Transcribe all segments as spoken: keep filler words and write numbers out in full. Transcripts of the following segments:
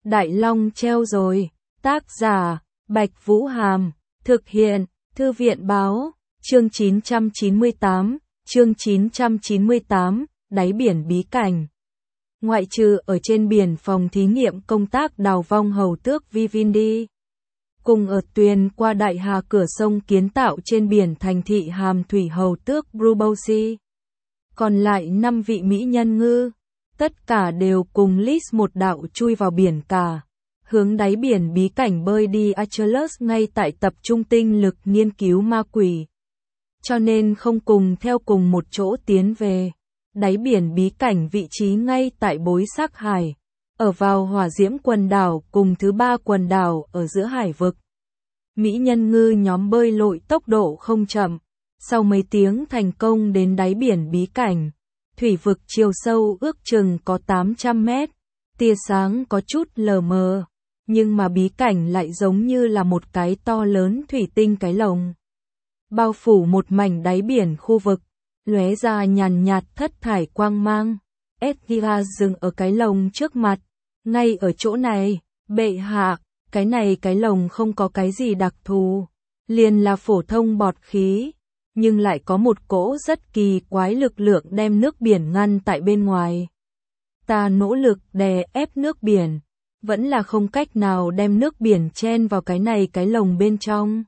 Đại Long treo rồi. Tác giả, Bạch Vũ Hàm. Thực hiện, Thư viện Báo. Chương chín trăm chín mươi tám, chương chín trăm chín mươi tám, đáy biển bí cảnh. Ngoại trừ ở trên biển phòng thí nghiệm công tác đào vong hầu tước Vivendi, cùng ở tuyền qua đại hà cửa sông kiến tạo trên biển thành thị hàm thủy hầu tước Brubosi. Còn lại năm vị mỹ nhân ngư, tất cả đều cùng Liz một đạo chui vào biển cả, hướng đáy biển bí cảnh bơi đi Achilles ngay tại tập trung tinh lực nghiên cứu ma quỷ. Cho nên không cùng theo cùng một chỗ tiến về. Đáy biển bí cảnh vị trí ngay tại bối sắc hải, ở vào hỏa diễm quần đảo cùng thứ ba quần đảo ở giữa hải vực. Mỹ nhân ngư nhóm bơi lội tốc độ không chậm, sau mấy tiếng thành công đến đáy biển bí cảnh. Thủy vực chiều sâu ước chừng có tám trăm mét, tia sáng có chút lờ mờ, nhưng mà bí cảnh lại giống như là một cái to lớn thủy tinh cái lồng, bao phủ một mảnh đáy biển khu vực, lóe ra nhàn nhạt thất thải quang mang. Edgar dừng ở cái lồng trước mặt, ngay ở chỗ này, bệ hạ, cái này cái lồng không có cái gì đặc thù, liền là phổ thông bọt khí, nhưng lại có một cỗ rất kỳ quái lực lượng đem nước biển ngăn tại bên ngoài. Ta nỗ lực đè ép nước biển, vẫn là không cách nào đem nước biển chen vào cái này cái lồng bên trong.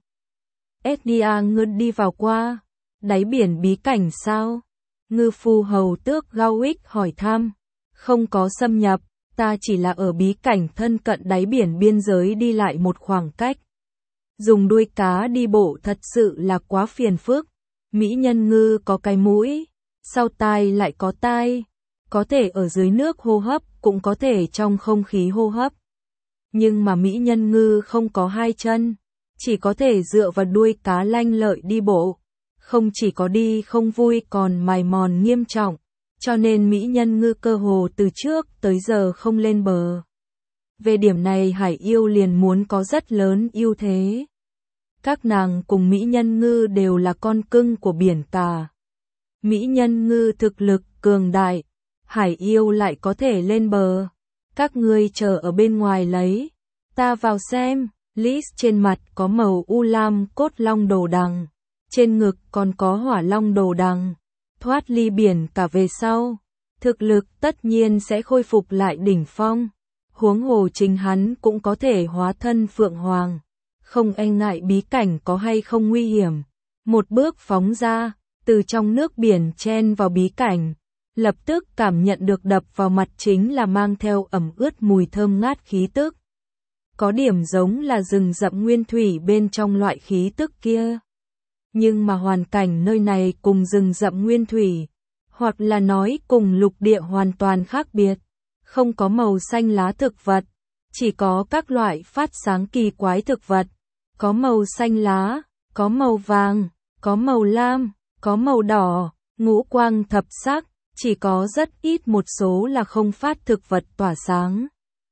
Edgar ngư đi vào qua, đáy biển bí cảnh sao? Ngư phu hầu tước Gawick hỏi thăm. Không có xâm nhập, ta chỉ là ở bí cảnh thân cận đáy biển biên giới đi lại một khoảng cách. Dùng đuôi cá đi bộ thật sự là quá phiền phức. Mỹ nhân ngư có cái mũi, sau tai lại có tai, có thể ở dưới nước hô hấp, cũng có thể trong không khí hô hấp. Nhưng mà Mỹ nhân ngư không có hai chân, chỉ có thể dựa vào đuôi cá lanh lợi đi bộ. Không chỉ có đi không vui còn mài mòn nghiêm trọng, cho nên Mỹ nhân ngư cơ hồ từ trước tới giờ không lên bờ. Về điểm này hải yêu liền muốn có rất lớn ưu thế. Các nàng cùng Mỹ nhân ngư đều là con cưng của biển cả. Mỹ nhân ngư thực lực cường đại, hải yêu lại có thể lên bờ. Các ngươi chờ ở bên ngoài lấy, ta vào xem. Liz trên mặt có màu u lam cốt long đồ đằng, trên ngực còn có hỏa long đồ đằng. Thoát ly biển cả về sau, thực lực tất nhiên sẽ khôi phục lại đỉnh phong. Huống hồ chính hắn cũng có thể hóa thân phượng hoàng, không e ngại bí cảnh có hay không nguy hiểm. Một bước phóng ra, từ trong nước biển chen vào bí cảnh, lập tức cảm nhận được đập vào mặt chính là mang theo ẩm ướt mùi thơm ngát khí tức. Có điểm giống là rừng rậm nguyên thủy bên trong loại khí tức kia. Nhưng mà hoàn cảnh nơi này cùng rừng rậm nguyên thủy, hoặc là nói cùng lục địa hoàn toàn khác biệt. Không có màu xanh lá thực vật, chỉ có các loại phát sáng kỳ quái thực vật. Có màu xanh lá, có màu vàng, có màu lam, có màu đỏ, ngũ quang thập sắc, chỉ có rất ít một số là không phát thực vật tỏa sáng.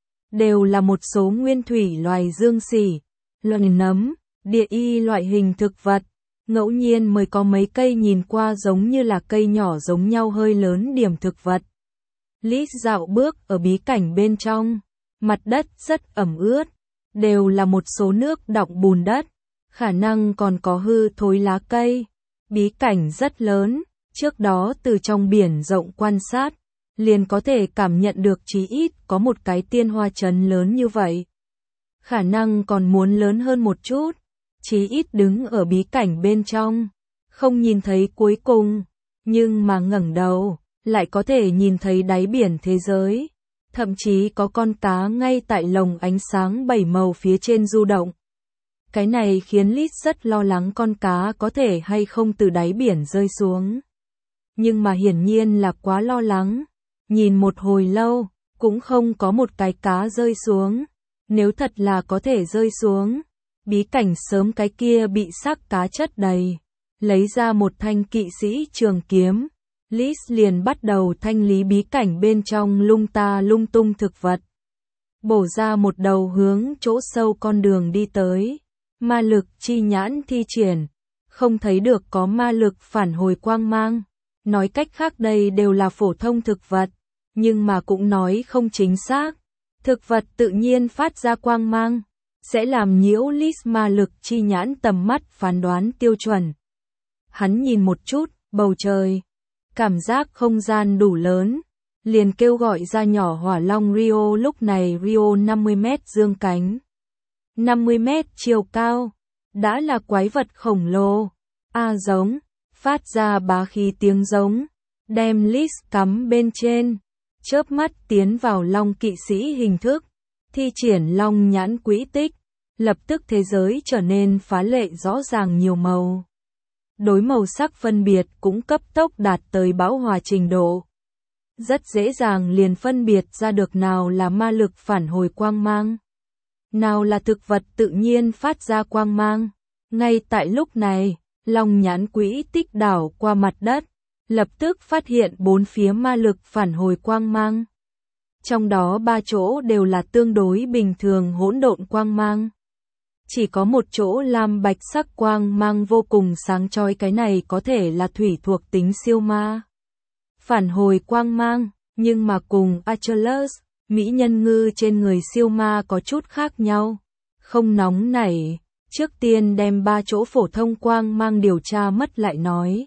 Đều là một số nguyên thủy loài dương xỉ, loài nấm, địa y loại hình thực vật. Ngẫu nhiên mới có mấy cây nhìn qua giống như là cây nhỏ giống nhau hơi lớn điểm thực vật. Liz dạo bước ở bí cảnh bên trong, mặt đất rất ẩm ướt, đều là một số nước đọng bùn đất, khả năng còn có hư thối lá cây. Bí cảnh rất lớn, trước đó từ trong biển rộng quan sát, liền có thể cảm nhận được chí ít có một cái tiên hoa trấn lớn như vậy. Khả năng còn muốn lớn hơn một chút. Chí ít đứng ở bí cảnh bên trong, không nhìn thấy cuối cùng, nhưng mà ngẩng đầu, lại có thể nhìn thấy đáy biển thế giới. Thậm chí có con cá ngay tại lồng ánh sáng bảy màu phía trên du động. Cái này khiến Liz rất lo lắng con cá có thể hay không từ đáy biển rơi xuống. Nhưng mà hiển nhiên là quá lo lắng. Nhìn một hồi lâu, cũng không có một cái cá rơi xuống. Nếu thật là có thể rơi xuống, bí cảnh sớm cái kia bị xác cá chất đầy. Lấy ra một thanh kỵ sĩ trường kiếm, Liz liền bắt đầu thanh lý bí cảnh bên trong lung ta lung tung thực vật. Bổ ra một đầu hướng chỗ sâu con đường đi tới. Ma lực chi nhãn thi triển, không thấy được có ma lực phản hồi quang mang. Nói cách khác đây đều là phổ thông thực vật, nhưng mà cũng nói không chính xác. Thực vật tự nhiên phát ra quang mang, sẽ làm nhiễu lít ma lực chi nhãn tầm mắt phán đoán tiêu chuẩn. Hắn nhìn một chút, bầu trời, cảm giác không gian đủ lớn, liền kêu gọi ra nhỏ hỏa long Rio. Lúc này Rio năm mươi mét dương cánh, năm mươi mét chiều cao, đã là quái vật khổng lồ. A giống, phát ra bá khí tiếng giống, đem lít cắm bên trên, chớp mắt tiến vào long kỵ sĩ hình thức, thi triển long nhãn quỹ tích, lập tức thế giới trở nên phá lệ rõ ràng nhiều màu. Đối màu sắc phân biệt cũng cấp tốc đạt tới bão hòa trình độ. Rất dễ dàng liền phân biệt ra được nào là ma lực phản hồi quang mang, nào là thực vật tự nhiên phát ra quang mang. Ngay tại lúc này, long nhãn quỹ tích đảo qua mặt đất, lập tức phát hiện bốn phía ma lực phản hồi quang mang. Trong đó ba chỗ đều là tương đối bình thường hỗn độn quang mang. Chỉ có một chỗ lam bạch sắc quang mang vô cùng sáng chói, cái này có thể là thủy thuộc tính siêu ma. Phản hồi quang mang, nhưng mà cùng Achilles, mỹ nhân ngư trên người siêu ma có chút khác nhau. Không nóng nảy, trước tiên đem ba chỗ phổ thông quang mang điều tra mất lại nói.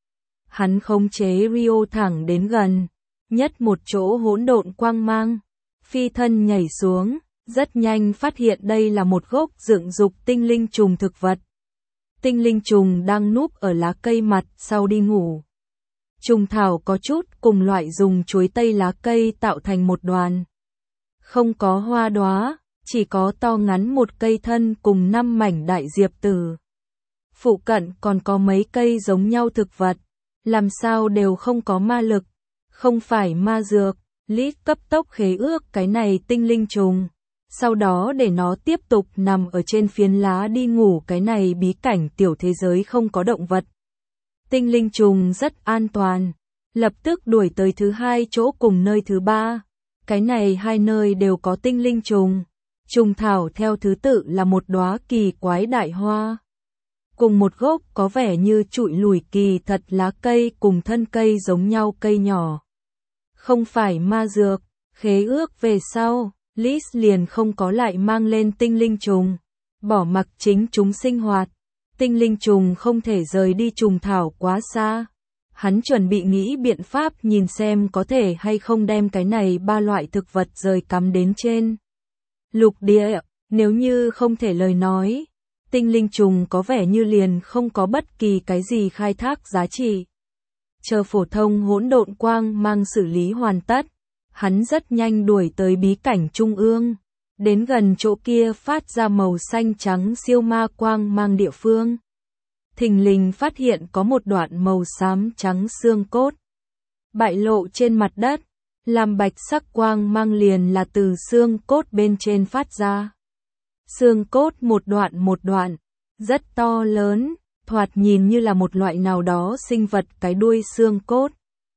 Hắn khống chế Rio thẳng đến gần, nhất một chỗ hỗn độn quang mang, phi thân nhảy xuống, rất nhanh phát hiện đây là một gốc dựng dục tinh linh trùng thực vật. Tinh linh trùng đang núp ở lá cây mặt sau đi ngủ. Trùng thảo có chút cùng loại dùng chuối tây lá cây tạo thành một đoàn. Không có hoa đóa, chỉ có to ngắn một cây thân cùng năm mảnh đại diệp tử. Phụ cận còn có mấy cây giống nhau thực vật, làm sao đều không có ma lực, không phải ma dược. Lít cấp tốc khế ước cái này tinh linh trùng, sau đó để nó tiếp tục nằm ở trên phiến lá đi ngủ. Cái này bí cảnh tiểu thế giới không có động vật. Tinh linh trùng rất an toàn, lập tức đuổi tới thứ hai chỗ cùng nơi thứ ba. Cái này hai nơi đều có tinh linh trùng. Trùng thảo theo thứ tự là một đóa kỳ quái đại hoa, cùng một gốc có vẻ như trụi lùi kỳ thật lá cây cùng thân cây giống nhau cây nhỏ. Không phải ma dược, khế ước về sau, Liz liền không có lại mang lên tinh linh trùng, bỏ mặc chính chúng sinh hoạt. Tinh linh trùng không thể rời đi trùng thảo quá xa. Hắn chuẩn bị nghĩ biện pháp nhìn xem có thể hay không đem cái này ba loại thực vật rời cắm đến trên lục địa. Nếu như không thể lời nói, tinh linh trùng có vẻ như liền không có bất kỳ cái gì khai thác giá trị. Chờ phổ thông hỗn độn quang mang xử lý hoàn tất, hắn rất nhanh đuổi tới bí cảnh trung ương, đến gần chỗ kia phát ra màu xanh trắng siêu ma quang mang địa phương. Thình lình phát hiện có một đoạn màu xám trắng xương cốt bại lộ trên mặt đất, làm bạch sắc quang mang liền là từ xương cốt bên trên phát ra. Xương cốt một đoạn một đoạn, rất to lớn, thoạt nhìn như là một loại nào đó sinh vật. Cái đuôi xương cốt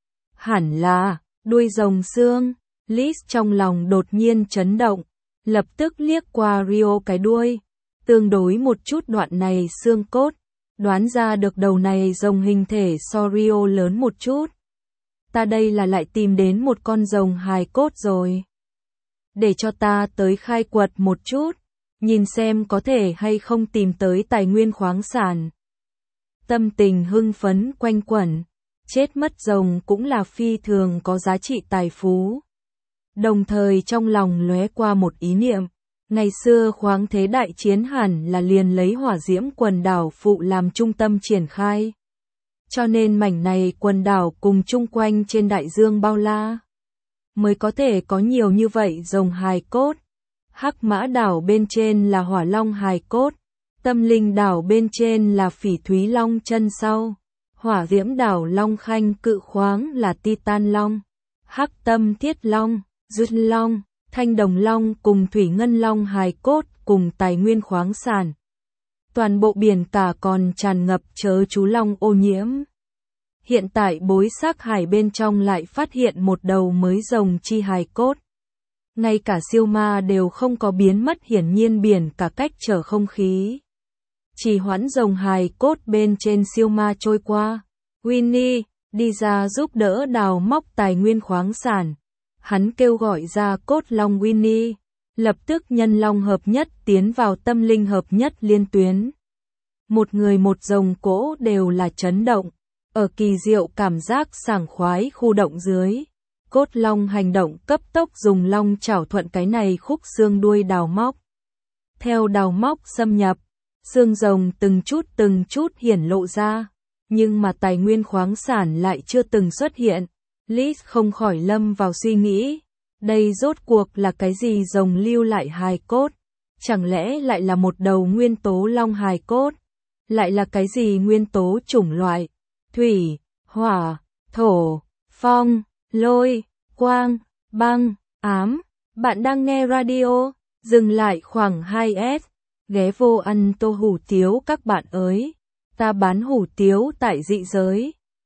hẳn là đuôi rồng xương. Liz trong lòng đột nhiên chấn động, lập tức liếc qua Rio cái đuôi, tương đối một chút đoạn này xương cốt, đoán ra được đầu này rồng hình thể so Rio lớn một chút. Ta đây là lại tìm đến một con rồng hài cốt rồi. Để cho ta tới khai quật một chút, nhìn xem có thể hay không tìm tới tài nguyên khoáng sản. Tâm tình hưng phấn quanh quẩn, chết mất rồng cũng là phi thường có giá trị tài phú. Đồng thời trong lòng lóe qua một ý niệm, ngày xưa khoáng thế đại chiến hẳn là liền lấy hỏa diễm quần đảo phụ làm trung tâm triển khai. Cho nên mảnh này quần đảo cùng chung quanh trên đại dương bao la, mới có thể có nhiều như vậy rồng hài cốt. Hắc mã đảo bên trên là hỏa long hài cốt, tâm linh đảo bên trên là phỉ thúy long chân sau, hỏa diễm đảo long khanh cự khoáng là titan long, hắc tâm thiết long, duyên long, thanh đồng long cùng thủy ngân long hài cốt cùng tài nguyên khoáng sản. Toàn bộ biển cả còn tràn ngập chớ chú long ô nhiễm. Hiện tại bối xác hải bên trong lại phát hiện một đầu mới rồng chi hài cốt. Ngay cả siêu ma đều không có biến mất, hiển nhiên biển cả cách trở không khí. Chỉ hoãn rồng hài cốt bên trên siêu ma trôi qua. Winnie, đi ra giúp đỡ đào móc tài nguyên khoáng sản. Hắn kêu gọi ra cốt long Winnie, lập tức nhân long hợp nhất tiến vào tâm linh hợp nhất liên tuyến. Một người một rồng cỗ đều là chấn động, ở kỳ diệu cảm giác sảng khoái khu động dưới. Cốt long hành động cấp tốc dùng long chảo thuận cái này khúc xương đuôi đào móc. Theo đào móc xâm nhập, xương rồng từng chút từng chút hiển lộ ra, nhưng mà tài nguyên khoáng sản lại chưa từng xuất hiện. Liz không khỏi lâm vào suy nghĩ, đây rốt cuộc là cái gì rồng lưu lại hài cốt? Chẳng lẽ lại là một đầu nguyên tố long hài cốt? Lại là cái gì nguyên tố chủng loại? Thủy, hỏa, thổ, phong, lôi, quang, băng, ám. Bạn đang nghe radio, dừng lại khoảng hai S, ghé vô ăn tô hủ tiếu các bạn ơi. Ta bán hủ tiếu tại dị giới.